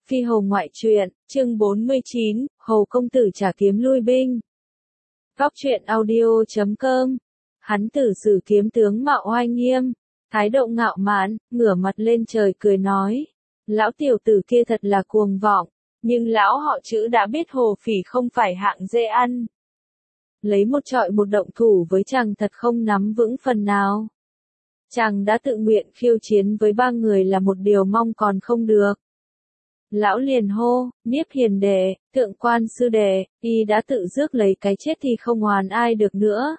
Phi Hồ ngoại truyện, chương 49, Hồ công tử trả kiếm lui binh. Góc truyện audio.com. Hắn tử sử kiếm tướng mạo oai nghiêm, thái độ ngạo mạn, ngửa mặt lên trời cười nói. Lão tiểu tử kia thật là cuồng vọng, nhưng lão họ Chữ đã biết Hồ Phỉ không phải hạng dễ ăn. Lấy một trọi một động thủ với chàng thật không nắm vững phần nào. Chàng đã tự nguyện khiêu chiến với ba người là một điều mong còn không được. Lão liền hô, Niếp hiền đệ, Thượng quan sư đệ, y đã tự rước lấy cái chết thì không hoàn ai được nữa.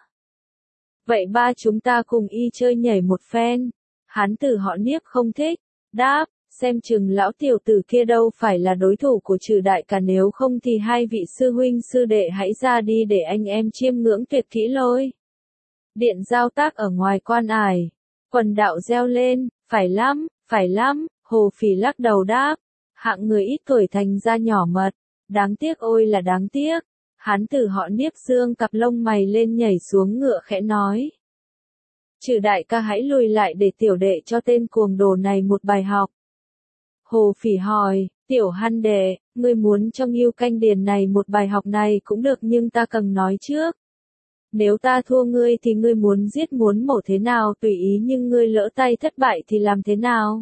Vậy ba chúng ta cùng y chơi nhảy một phen. Hán tử họ Niếp không thích, đáp, xem chừng lão tiểu tử kia đâu phải là đối thủ của Trừ đại ca, nếu không thì hai vị sư huynh sư đệ hãy ra đi để anh em chiêm ngưỡng tuyệt kỹ lôi. Điện giao tác ở ngoài quan ải, quần đạo reo lên, phải lắm, Hồ Phỉ lắc đầu đáp. Hạng người ít tuổi thành ra nhỏ mật, đáng tiếc ôi là đáng tiếc. Hán tử họ Niếp dương cặp lông mày lên nhảy xuống ngựa khẽ nói. Trừ đại ca hãy lùi lại để tiểu đệ cho tên cuồng đồ này một bài học. Hồ Phỉ hỏi, tiểu hăn đệ, ngươi muốn trong Ngưu Canh Điền này một bài học này cũng được, nhưng ta cần nói trước. Nếu ta thua ngươi thì ngươi muốn giết muốn mổ thế nào tùy ý, nhưng ngươi lỡ tay thất bại thì làm thế nào?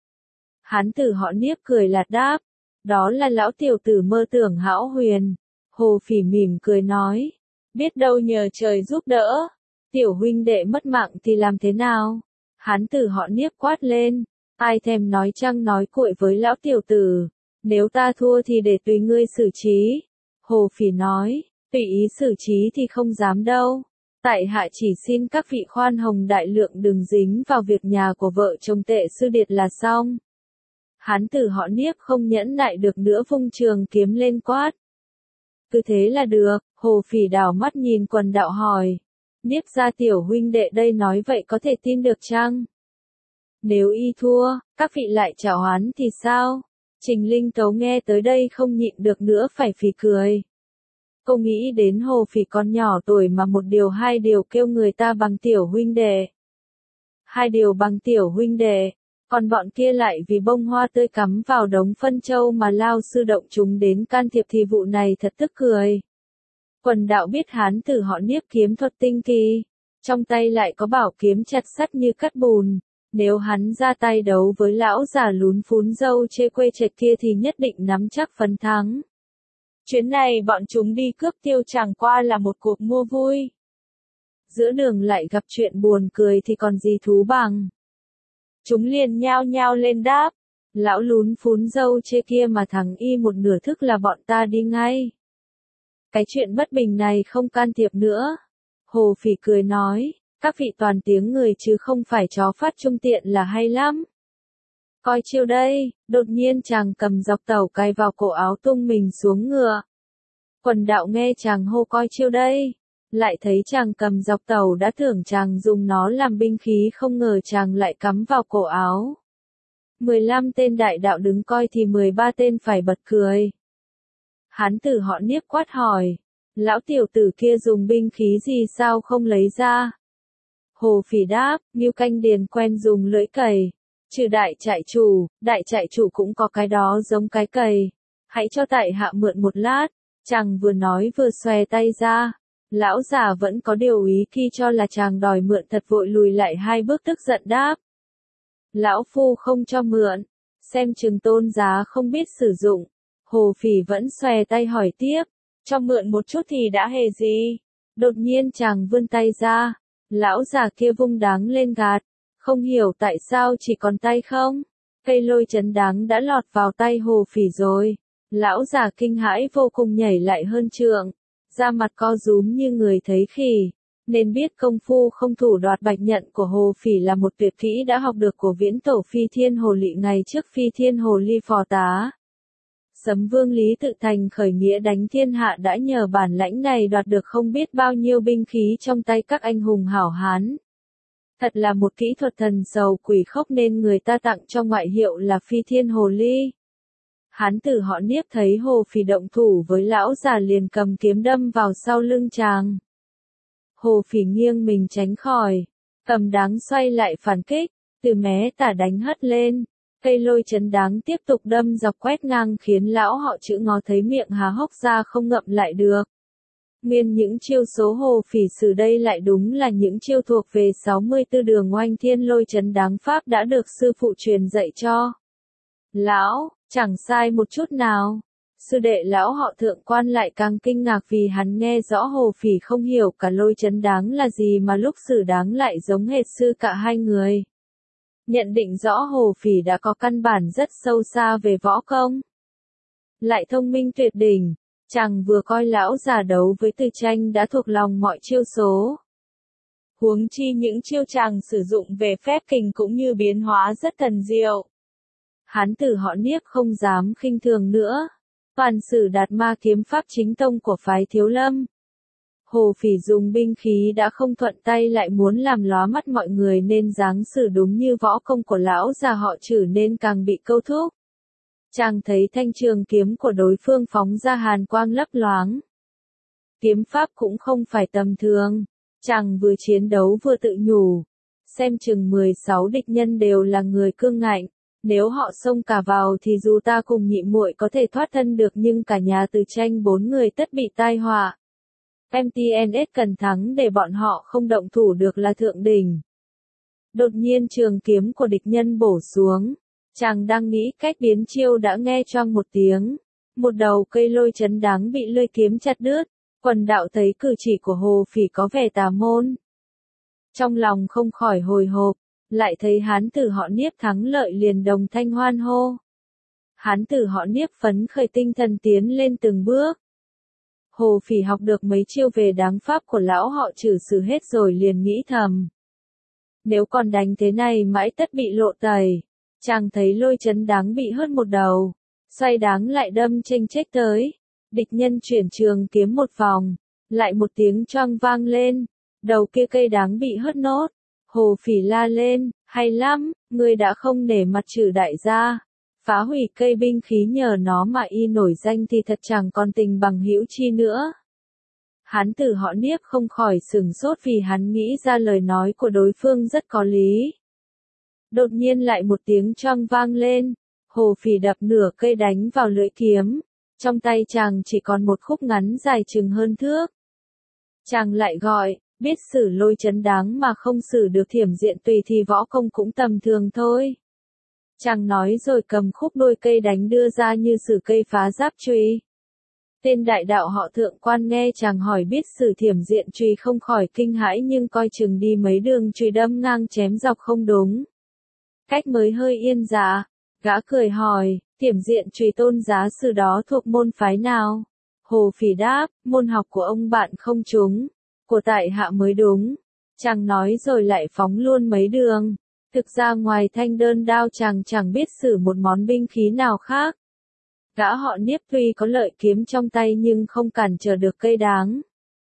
Hán tử họ Niếp cười lạt đáp, đó là lão tiểu tử mơ tưởng hão huyền. Hồ Phỉ mỉm cười nói, biết đâu nhờ trời giúp đỡ, tiểu huynh đệ mất mạng thì làm thế nào? Hán tử họ Niếp quát lên, ai thèm nói trăng nói cuội với lão tiểu tử, nếu ta thua thì để tùy ngươi xử trí. Hồ Phỉ nói, tùy ý xử trí thì không dám đâu, tại hạ chỉ xin các vị khoan hồng đại lượng đừng dính vào việc nhà của vợ chồng Tệ sư điệt là xong. Hán tử họ Niếp không nhẫn nại được nữa vung trường kiếm lên quát. Cứ thế là được. Hồ Phỉ đảo mắt nhìn quần đạo hỏi. Niếp gia tiểu huynh đệ đây nói vậy có thể tin được chăng? Nếu y thua, các vị lại chảo hắn thì sao? Trình Linh Tấu nghe tới đây không nhịn được nữa phải phì cười. Cô nghĩ đến Hồ Phỉ còn nhỏ tuổi mà một điều hai điều kêu người ta bằng tiểu huynh đệ. Hai điều bằng tiểu huynh đệ. Còn bọn kia lại vì bông hoa tươi cắm vào đống phân châu mà lao sư động chúng đến can thiệp thì vụ này thật tức cười. Quần đạo biết hán tử họ Niếp kiếm thuật tinh kỳ, trong tay lại có bảo kiếm chặt sắt như cắt bùn. Nếu hắn ra tay đấu với lão già lún phún dâu chê quê trệt kia thì nhất định nắm chắc phần thắng. Chuyến này bọn chúng đi cướp tiêu chẳng qua là một cuộc mua vui. Giữa đường lại gặp chuyện buồn cười thì còn gì thú bằng. Chúng liền nhao nhao lên đáp, lão lún phún dâu chê kia mà thằng y một nửa thức là bọn ta đi ngay. Cái chuyện bất bình này không can thiệp nữa. Hồ Phỉ cười nói, các vị toàn tiếng người chứ không phải chó phát trung tiện là hay lắm. Coi chiêu đây, đột nhiên chàng cầm dọc tàu cài vào cổ áo tung mình xuống ngựa. Quần đạo nghe chàng hô coi chiêu đây. Lại thấy chàng cầm dọc tàu đã tưởng chàng dùng nó làm binh khí, không ngờ chàng lại cắm vào cổ áo. 15 tên đại đạo đứng coi thì 13 tên phải bật cười. Hán tử họ Niếp quát hỏi, lão tiểu tử kia dùng binh khí gì sao không lấy ra? Hồ Phỉ đáp, Ngưu Canh Điền quen dùng lưỡi cày. Trừ đại trại chủ cũng có cái đó giống cái cày. Hãy cho tại hạ mượn một lát. Chàng vừa nói vừa xòe tay ra. Lão già vẫn có điều ý khi cho là chàng đòi mượn thật vội lùi lại hai bước tức giận đáp. Lão phu không cho mượn, xem chừng tôn giá không biết sử dụng. Hồ Phỉ vẫn xòe tay hỏi tiếp, cho mượn một chút thì đã hề gì. Đột nhiên chàng vươn tay ra, lão già kia vung đáng lên gạt, không hiểu tại sao chỉ còn tay không. Cây lôi chấn đáng đã lọt vào tay Hồ Phỉ rồi. Lão già kinh hãi vô cùng nhảy lại hơn trượng. Da mặt co rúm như người thấy khỉ, nên biết công phu không thủ đoạt bạch nhận của Hồ Phỉ là một tuyệt kỹ đã học được của viễn tổ Phi Thiên Hồ Lị ngày trước Phi Thiên Hồ Ly phò tá. Sấm Vương Lý Tự Thành khởi nghĩa đánh thiên hạ đã nhờ bản lãnh này đoạt được không biết bao nhiêu binh khí trong tay các anh hùng hảo hán. Thật là một kỹ thuật thần sầu quỷ khốc nên người ta tặng cho ngoại hiệu là Phi Thiên Hồ Ly. Hán tử họ Niếp thấy Hồ Phỉ động thủ với lão già liền cầm kiếm đâm vào sau lưng chàng. Hồ Phỉ nghiêng mình tránh khỏi, cầm đáng xoay lại phản kích, từ mé tả đánh hất lên. Cây lôi chấn đáng tiếp tục đâm dọc quét ngang khiến lão họ Chữ Ngó thấy miệng há hốc ra không ngậm lại được. Nguyên những chiêu số Hồ Phỉ sử đây lại đúng là những chiêu thuộc về 64 đường oanh thiên lôi chấn đáng pháp đã được sư phụ truyền dạy cho. Lão, chẳng sai một chút nào. Sư đệ lão họ Thượng Quan lại càng kinh ngạc vì hắn nghe rõ Hồ Phỉ không hiểu cả lôi chấn đáng là gì mà lúc sử đáng lại giống hệt sư cả hai người. Nhận định rõ Hồ Phỉ đã có căn bản rất sâu xa về võ công. Lại thông minh tuyệt đỉnh, chàng vừa coi lão già đấu với Từ Tranh đã thuộc lòng mọi chiêu số. Huống chi những chiêu chàng sử dụng về phép kình cũng như biến hóa rất thần diệu. Hán tử họ Niếp không dám khinh thường nữa. Toàn sử Đạt Ma kiếm pháp chính tông của phái Thiếu Lâm. Hồ Phỉ dùng binh khí đã không thuận tay lại muốn làm lóa mắt mọi người nên dáng sử đúng như võ công của lão già họ Trử nên càng bị câu thúc. Chàng thấy thanh trường kiếm của đối phương phóng ra hàn quang lấp loáng. Kiếm pháp cũng không phải tầm thường. Chàng vừa chiến đấu vừa tự nhủ. Xem chừng 16 địch nhân đều là người cương ngạnh. Nếu họ xông cả vào thì dù ta cùng nhị muội có thể thoát thân được nhưng cả nhà Từ Tranh 4 người tất bị tai họa. MTNS cần thắng để bọn họ không động thủ được là thượng đỉnh. Đột nhiên trường kiếm của địch nhân bổ xuống. Chàng đang nghĩ cách biến chiêu đã nghe choang một tiếng. Một đầu cây lôi chấn đáng bị lưỡi kiếm chặt đứt. Quần đạo thấy cử chỉ của Hồ Phỉ có vẻ tà môn. Trong lòng không khỏi hồi hộp. Lại thấy hán tử họ Niếp thắng lợi liền đồng thanh hoan hô. Hán tử họ Niếp phấn khởi tinh thần tiến lên từng bước. Hồ Phỉ học được mấy chiêu về đáng pháp của lão họ Trử sử hết rồi liền nghĩ thầm. Nếu còn đánh thế này mãi tất bị lộ tẩy. Chàng thấy lôi chấn đáng bị hất một đầu. Xoay đáng lại đâm chênh chếch tới. Địch nhân chuyển trường kiếm một vòng. Lại một tiếng choang vang lên. Đầu kia cây đáng bị hất nốt. Hồ Phỉ la lên, hay lắm, ngươi đã không nể mặt Trử đại gia. Phá hủy cây binh khí nhờ nó mà y nổi danh thì thật chẳng còn tình bằng hữu chi nữa. Hán tử họ Niếp không khỏi sửng sốt vì hắn nghĩ ra lời nói của đối phương rất có lý. Đột nhiên lại một tiếng choang vang lên. Hồ Phỉ đập nửa cây đánh vào lưỡi kiếm. Trong tay chàng chỉ còn một khúc ngắn dài chừng hơn thước. Chàng lại gọi. Biết sử lôi chấn đáng mà không sử được thiểm diện tùy thì võ công cũng tầm thường thôi. Chàng nói rồi cầm khúc đôi cây đánh đưa ra như sử cây phá giáp chùy. Tên đại đạo họ Thượng Quan nghe chàng hỏi biết sử thiểm diện chùy không khỏi kinh hãi nhưng coi chừng đi mấy đường chùy đâm ngang chém dọc không đúng. Cách mới hơi yên dạ, gã cười hỏi, thiểm diện chùy tôn giá sử đó thuộc môn phái nào? Hồ Phỉ đáp, môn học của ông bạn không trúng. Của tại hạ mới đúng. Chàng nói rồi lại phóng luôn mấy đường. Thực ra ngoài thanh đơn đao chàng chẳng biết sử một món binh khí nào khác. Gã họ Niếp tuy có lợi kiếm trong tay nhưng không cản trở được cây đáng.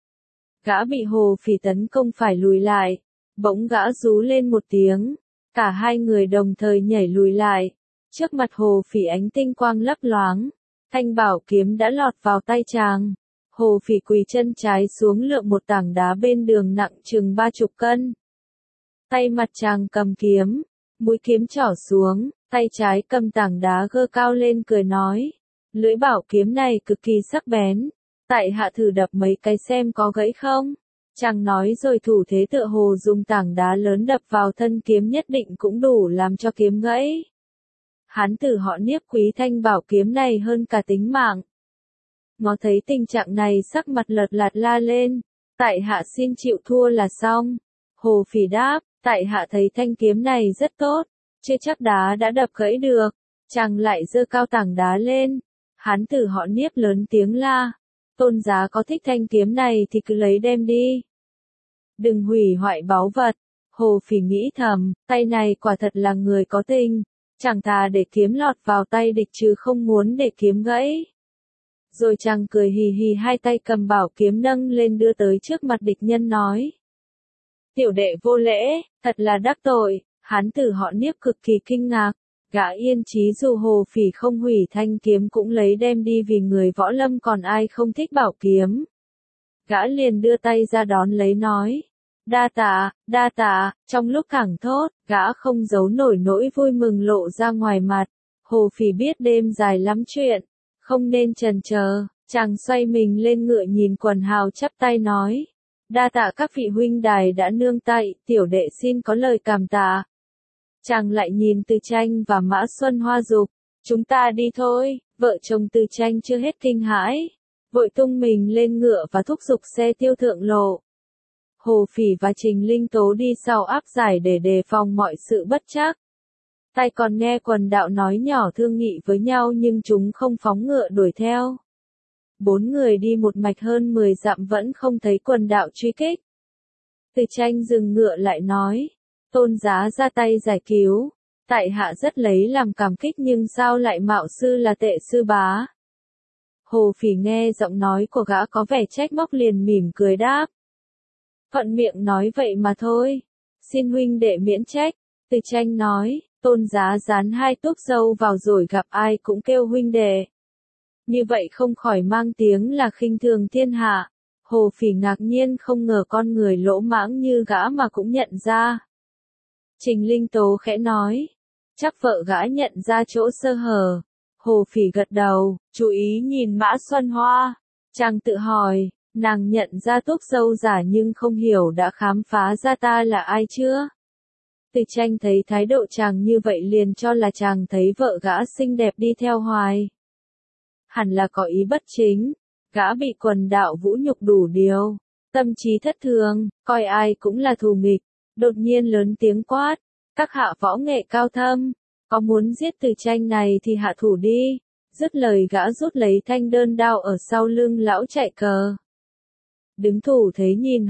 Gã bị Hồ Phỉ tấn công phải lùi lại. Bỗng gã rú lên một tiếng. Cả hai người đồng thời nhảy lùi lại. Trước mặt Hồ Phỉ ánh tinh quang lấp loáng. Thanh bảo kiếm đã lọt vào tay chàng. Hồ Phỉ quỳ chân trái xuống lượm một tảng đá bên đường nặng chừng 30 cân. Tay mặt chàng cầm kiếm, mũi kiếm trỏ xuống, tay trái cầm tảng đá gơ cao lên cười nói. Lưỡi bảo kiếm này cực kỳ sắc bén. Tại hạ thử đập mấy cái xem có gãy không? Chàng nói rồi thủ thế tựa hồ dùng tảng đá lớn đập vào thân kiếm nhất định cũng đủ làm cho kiếm gãy. Hán tử họ Niếp quý thanh bảo kiếm này hơn cả tính mạng. Ngó thấy tình trạng này sắc mặt lật lạt la lên. Tại hạ xin chịu thua là xong. Hồ Phỉ đáp, tại hạ thấy thanh kiếm này rất tốt. Chưa chắc đá đã đập gãy được. Chàng lại giơ cao tảng đá lên. Hán tử họ Niếp lớn tiếng la. Tôn giá có thích thanh kiếm này thì cứ lấy đem đi. Đừng hủy hoại báu vật. Hồ Phỉ nghĩ thầm, tay này quả thật là người có tình. Chẳng thà để kiếm lọt vào tay địch chứ không muốn để kiếm gãy. Rồi chàng cười hì hì hai tay cầm bảo kiếm nâng lên đưa tới trước mặt địch nhân nói. Tiểu đệ vô lễ, thật là đắc tội. Hán tử họ Niếp cực kỳ kinh ngạc. Gã yên chí dù Hồ Phỉ không hủy thanh kiếm cũng lấy đem đi vì người võ lâm còn ai không thích bảo kiếm. Gã liền đưa tay ra đón lấy nói. Đa tạ, trong lúc thẳng thốt, gã không giấu nổi nỗi vui mừng lộ ra ngoài mặt. Hồ Phỉ biết đêm dài lắm chuyện, không nên chần chờ, chàng xoay mình lên ngựa nhìn quần hào chắp tay nói. Đa tạ các vị huynh đài đã nương tay, tiểu đệ xin có lời cảm tạ. Chàng lại nhìn Từ Tranh và Mã Xuân Hoa dục, chúng ta đi thôi, vợ chồng Từ Tranh chưa hết kinh hãi, vội tung mình lên ngựa và thúc giục xe tiêu thượng lộ. Hồ Phỉ và Trình Linh Tố đi sau áp giải để đề phòng mọi sự bất trắc. Tai còn nghe quần đạo nói nhỏ thương nghị với nhau nhưng chúng không phóng ngựa đuổi theo. 4 người đi một mạch hơn 10 dặm vẫn không thấy quần đạo truy kích. Từ Tranh dừng ngựa lại nói, Tôn giá ra tay giải cứu, tại hạ rất lấy làm cảm kích nhưng sao lại mạo sư là tệ sư bá. Hồ Phỉ nghe giọng nói của gã có vẻ trách móc liền mỉm cười đáp. Thuận miệng nói vậy mà thôi, xin huynh đệ miễn trách. Từ Tranh nói, Tôn giá dán 2 tuốc dâu vào rồi gặp ai cũng kêu huynh đệ. Như vậy không khỏi mang tiếng là khinh thường thiên hạ. Hồ Phỉ ngạc nhiên không ngờ con người lỗ mãng như gã mà cũng nhận ra. Trình Linh Tố khẽ nói, chắc vợ gã nhận ra chỗ sơ hở. Hồ Phỉ gật đầu, chú ý nhìn Mã Xuân Hoa. Chàng tự hỏi, nàng nhận ra tuốc dâu giả nhưng không hiểu đã khám phá ra ta là ai chưa? Từ Tranh thấy thái độ chàng như vậy liền cho là chàng thấy vợ gã xinh đẹp đi theo hoài. Hẳn là có ý bất chính, gã bị quần đạo vũ nhục đủ điều, tâm trí thất thường, coi ai cũng là thù nghịch, đột nhiên lớn tiếng quát, các hạ võ nghệ cao thâm, có muốn giết Từ Tranh này thì hạ thủ đi. Dứt lời gã rút lấy thanh đơn đao ở sau lưng lão chạy cờ. Đứng thủ thế nhìn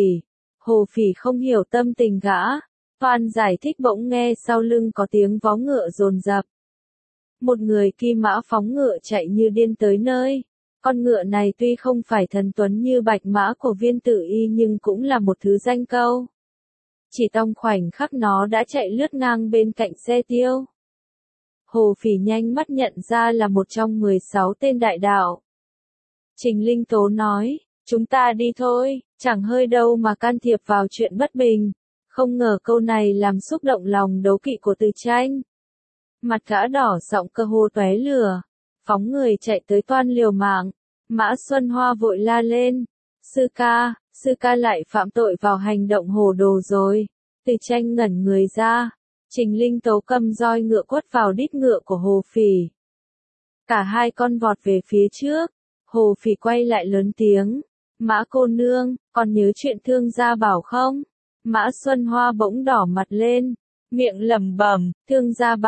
Hồ Phỉ không hiểu tâm tình gã, toan giải thích bỗng nghe sau lưng có tiếng vó ngựa dồn dập. Một người kỳ mã phóng ngựa chạy như điên tới nơi. Con ngựa này tuy không phải thần tuấn như bạch mã của Viên Tử Y nhưng cũng là một thứ danh câu. Chỉ trong khoảnh khắc nó đã chạy lướt ngang bên cạnh xe tiêu. Hồ Phỉ nhanh mắt nhận ra là một trong 16 tên đại đạo. Trình Linh Tố nói, chúng ta đi thôi, chẳng hơi đâu mà can thiệp vào chuyện bất bình. Không ngờ câu này làm xúc động lòng đố kỵ của Từ Tranh. Mặt gã đỏ sọng cơ hồ tóe lửa, phóng người chạy tới toan liều mạng. Mã Xuân Hoa vội la lên, sư ca lại phạm tội vào hành động hồ đồ rồi. Từ Tranh ngẩn người ra, Trình Linh Tố cầm roi ngựa quất vào đít ngựa của Hồ Phỉ. Cả hai con vọt về phía trước, Hồ Phỉ quay lại lớn tiếng, Mã cô nương, còn nhớ chuyện Thương Gia Bảo không? Mã Xuân Hoa bỗng đỏ mặt lên, miệng lẩm bẩm, Thương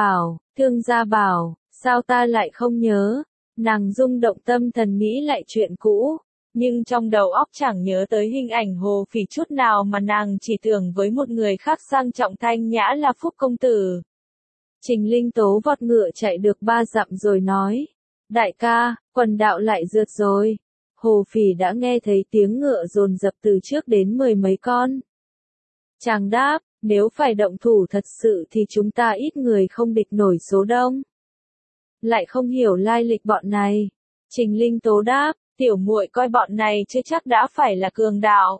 Gia Bảo, sao ta lại không nhớ? Nàng rung động tâm thần nghĩ lại chuyện cũ, nhưng trong đầu óc chẳng nhớ tới hình ảnh Hồ Phỉ chút nào mà nàng chỉ tưởng với một người khác sang trọng thanh nhã là Phúc công tử. Trình Linh Tố vọt ngựa chạy được 3 dặm rồi nói, đại ca, quần đạo lại rượt rồi. Hồ Phỉ đã nghe thấy tiếng ngựa dồn dập từ trước đến 10 mấy con. Chàng đáp, nếu phải động thủ thật sự thì chúng ta ít người không địch nổi số đông. Lại không hiểu lai lịch bọn này. Trình Linh Tố đáp, tiểu muội coi bọn này chưa chắc đã phải là cường đạo.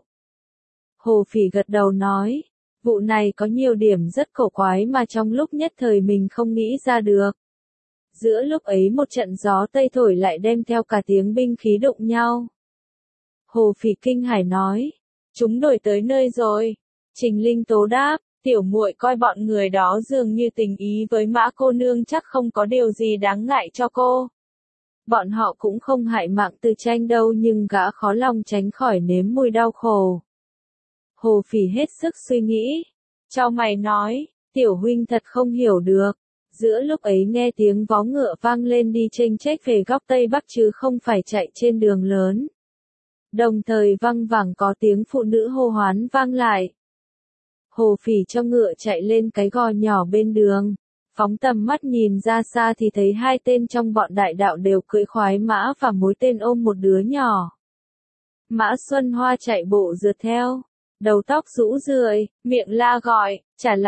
Hồ Phỉ gật đầu nói, vụ này có nhiều điểm rất cổ quái mà trong lúc nhất thời mình không nghĩ ra được. Giữa lúc ấy một trận gió tây thổi lại đem theo cả tiếng binh khí đụng nhau. Hồ Phỉ kinh hãi nói, chúng đuổi tới nơi rồi. Trình Linh Tố đáp, tiểu muội coi bọn người đó dường như tình ý với Mã cô nương chắc không có điều gì đáng ngại cho cô. Bọn họ cũng không hại mạng Từ Tranh đâu nhưng gã khó lòng tránh khỏi nếm mùi đau khổ. Hồ Phỉ hết sức suy nghĩ. Chau mày nói, tiểu huynh thật không hiểu được. Giữa lúc ấy nghe tiếng vó ngựa vang lên đi chênh chếch về góc Tây Bắc chứ không phải chạy trên đường lớn. Đồng thời văng vẳng có tiếng phụ nữ hô hoán vang lại. Hồ Phỉ cho ngựa chạy lên cái gò nhỏ bên đường. Phóng tầm mắt nhìn ra xa thì thấy 2 tên trong bọn đại đạo đều cưỡi khoái mã và mỗi tên ôm một đứa nhỏ. Mã Xuân Hoa chạy bộ rượt theo, đầu tóc rũ rượi, miệng la gọi, trả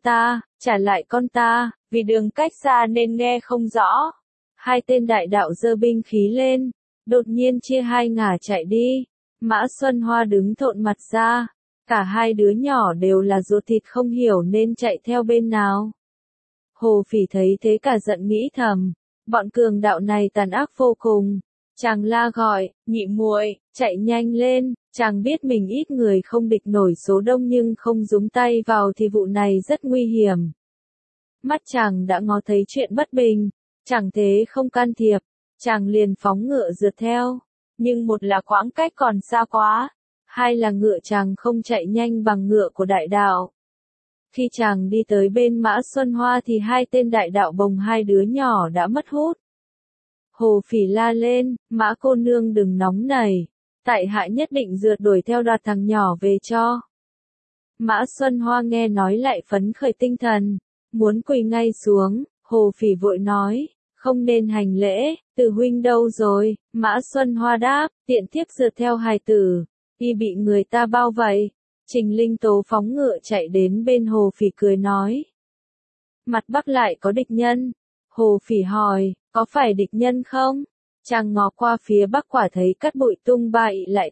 lại con ta, vì đường cách xa nên nghe không rõ. 2 tên đại đạo giơ binh khí lên, đột nhiên chia 2 ngả chạy đi. Mã Xuân Hoa đứng thộn mặt ra, Cả hai đứa nhỏ đều là ruột thịt không hiểu nên chạy theo bên nào. Hồ Phỉ thấy thế cả giận nghĩ thầm, bọn cường đạo này tàn ác vô cùng. Chàng la gọi, nhị muội, chạy nhanh lên, chàng biết mình ít người không địch nổi số đông nhưng không nhúng tay vào thì vụ này rất nguy hiểm. Mắt chàng đã ngó thấy chuyện bất bình, chẳng thế không can thiệp, chàng liền phóng ngựa rượt theo, nhưng một là quãng cách còn xa quá, hai là ngựa chàng không chạy nhanh bằng ngựa của đại đạo. Khi chàng đi tới bên Mã Xuân Hoa thì hai tên đại đạo bồng hai đứa nhỏ đã mất hút. Hồ Phỉ la lên, Mã cô nương đừng nóng nảy, tại hạ nhất định rượt đuổi theo đoạt thằng nhỏ về cho. Mã Xuân Hoa nghe nói lại phấn khởi tinh thần, muốn quỳ ngay xuống, Hồ Phỉ vội nói, không nên hành lễ, Từ huynh đâu rồi, Mã Xuân Hoa đáp, tiện thiếp rượt theo hài tử, y bị người ta bao vây. Trình Linh Tố phóng ngựa chạy đến bên Hồ Phỉ cười nói. Mặt Bắc lại có địch nhân. Hồ Phỉ hỏi, có phải địch nhân không? Chàng ngó qua phía Bắc quả thấy cát bụi tung bay lại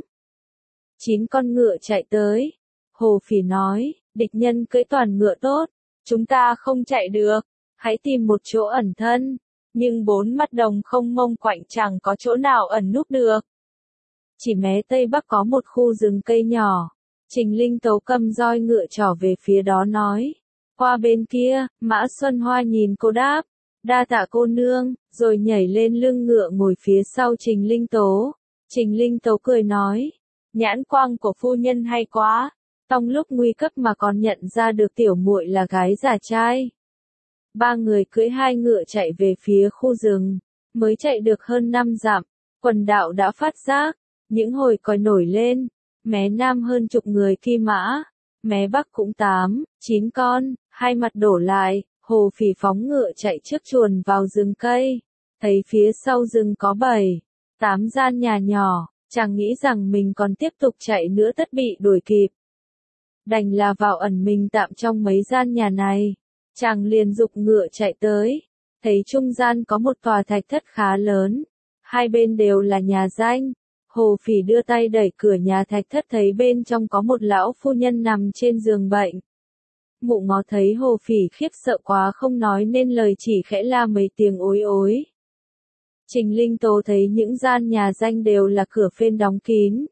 8-9 con ngựa chạy tới. Hồ Phỉ nói, địch nhân cưỡi toàn ngựa tốt, chúng ta không chạy được, hãy tìm một chỗ ẩn thân. Nhưng bốn mắt đồng không mông quạnh chẳng có chỗ nào ẩn núp được. Chỉ mé Tây Bắc có một khu rừng cây nhỏ. Trình Linh Tố cầm roi ngựa trỏ về phía đó nói. Qua bên kia, Mã Xuân Hoa nhìn cô đáp. Đa tạ cô nương, rồi nhảy lên lưng ngựa ngồi phía sau Trình Linh Tố. Trình Linh Tố cười nói. Nhãn quang của phu nhân hay quá. Trong lúc nguy cấp mà còn nhận ra được tiểu muội là gái già trai. Ba người cưỡi hai ngựa chạy về phía khu rừng. Mới chạy được hơn 5 dặm. Quần đạo đã phát giác. Những hồi còi nổi lên. Mé Nam hơn chục người Kỳ Mã, mé Bắc cũng 8-9 con, hai mặt đổ lại, Hồ Phỉ phóng ngựa chạy trước chuồn vào rừng cây, thấy phía sau rừng có 7-8 gian nhà nhỏ, chàng nghĩ rằng mình còn tiếp tục chạy nữa tất bị đuổi kịp. Đành là vào ẩn mình tạm trong mấy gian nhà này, chàng liền giục ngựa chạy tới, thấy trung gian có một tòa thạch thất khá lớn, hai bên đều là nhà danh. Hồ Phỉ đưa tay đẩy cửa nhà thạch thất thấy bên trong có một lão phu nhân nằm trên giường bệnh. Mụ ngó thấy Hồ Phỉ khiếp sợ quá không nói nên lời chỉ khẽ la mấy tiếng ối ối. Trình Linh Tố thấy những gian nhà danh đều là cửa phên đóng kín.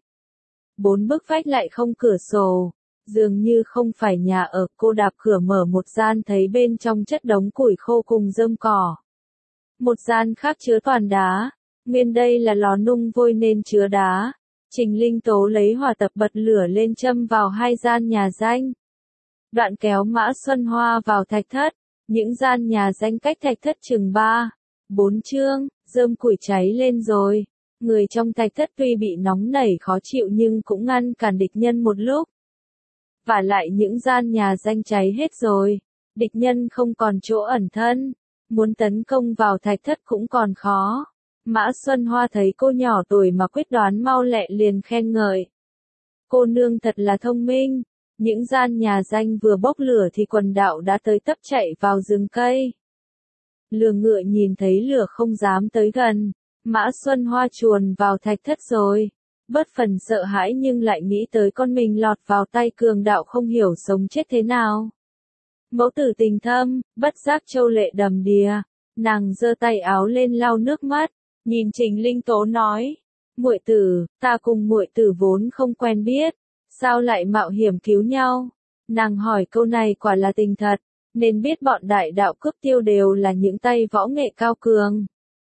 4 bức vách lại không cửa sổ, dường như không phải nhà ở. Cô đạp cửa mở một gian thấy bên trong chất đống củi khô cùng rơm cỏ. Một gian khác chứa toàn đá. Nguyên đây là lò nung vôi nên chứa đá. Trình Linh Tố lấy hỏa tập bật lửa lên châm vào hai gian nhà danh. Đoạn kéo Mã Xuân Hoa vào thạch thất. Những gian nhà danh cách thạch thất chừng 3-4 trượng, rơm củi cháy lên rồi. Người trong thạch thất tuy bị nóng nảy khó chịu nhưng cũng ngăn cản địch nhân một lúc. Và lại những gian nhà danh cháy hết rồi. Địch nhân không còn chỗ ẩn thân. Muốn tấn công vào thạch thất cũng còn khó. Mã Xuân Hoa thấy cô nhỏ tuổi mà quyết đoán mau lẹ liền khen ngợi. Cô nương thật là thông minh. Những gian nhà danh vừa bốc lửa thì quần đạo đã tới tấp chạy vào rừng cây. Lừa ngựa nhìn thấy lửa không dám tới gần. Mã Xuân Hoa chuồn vào thạch thất rồi. Bất phần sợ hãi nhưng lại nghĩ tới con mình lọt vào tay cường đạo không hiểu sống chết thế nào. Mẫu tử tình thâm, bất giác châu lệ đầm đìa. Nàng giơ tay áo lên lau nước mắt. Nhìn Trình Linh Tố nói, muội tử, ta cùng muội tử vốn không quen biết, sao lại mạo hiểm cứu nhau? Nàng hỏi câu này quả là tình thật, nên biết bọn đại đạo cướp tiêu đều là những tay võ nghệ cao cường.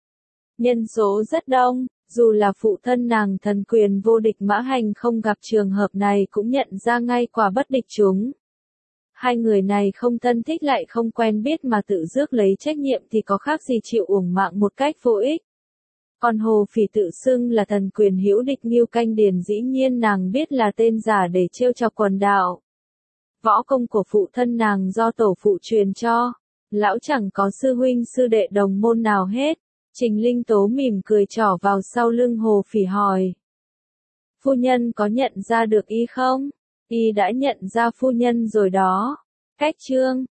Nhân số rất đông, dù là phụ thân nàng thần quyền vô địch Mã Hành không gặp trường hợp này cũng nhận ra ngay quả bất địch chúng. Hai người này không thân thích lại không quen biết mà tự rước lấy trách nhiệm thì có khác gì chịu uổng mạng một cách vô ích. Còn Hồ Phỉ tự xưng là thần quyền hữu địch Ngưu Canh Điền dĩ nhiên nàng biết là tên giả để trêu chọc quần đạo. Võ công của phụ thân nàng do tổ phụ truyền cho, lão chẳng có sư huynh sư đệ đồng môn nào hết. Trình Linh Tố mỉm cười trỏ vào sau lưng Hồ Phỉ hỏi. Phu nhân có nhận ra được y không? Y đã nhận ra phu nhân rồi đó. Cách chương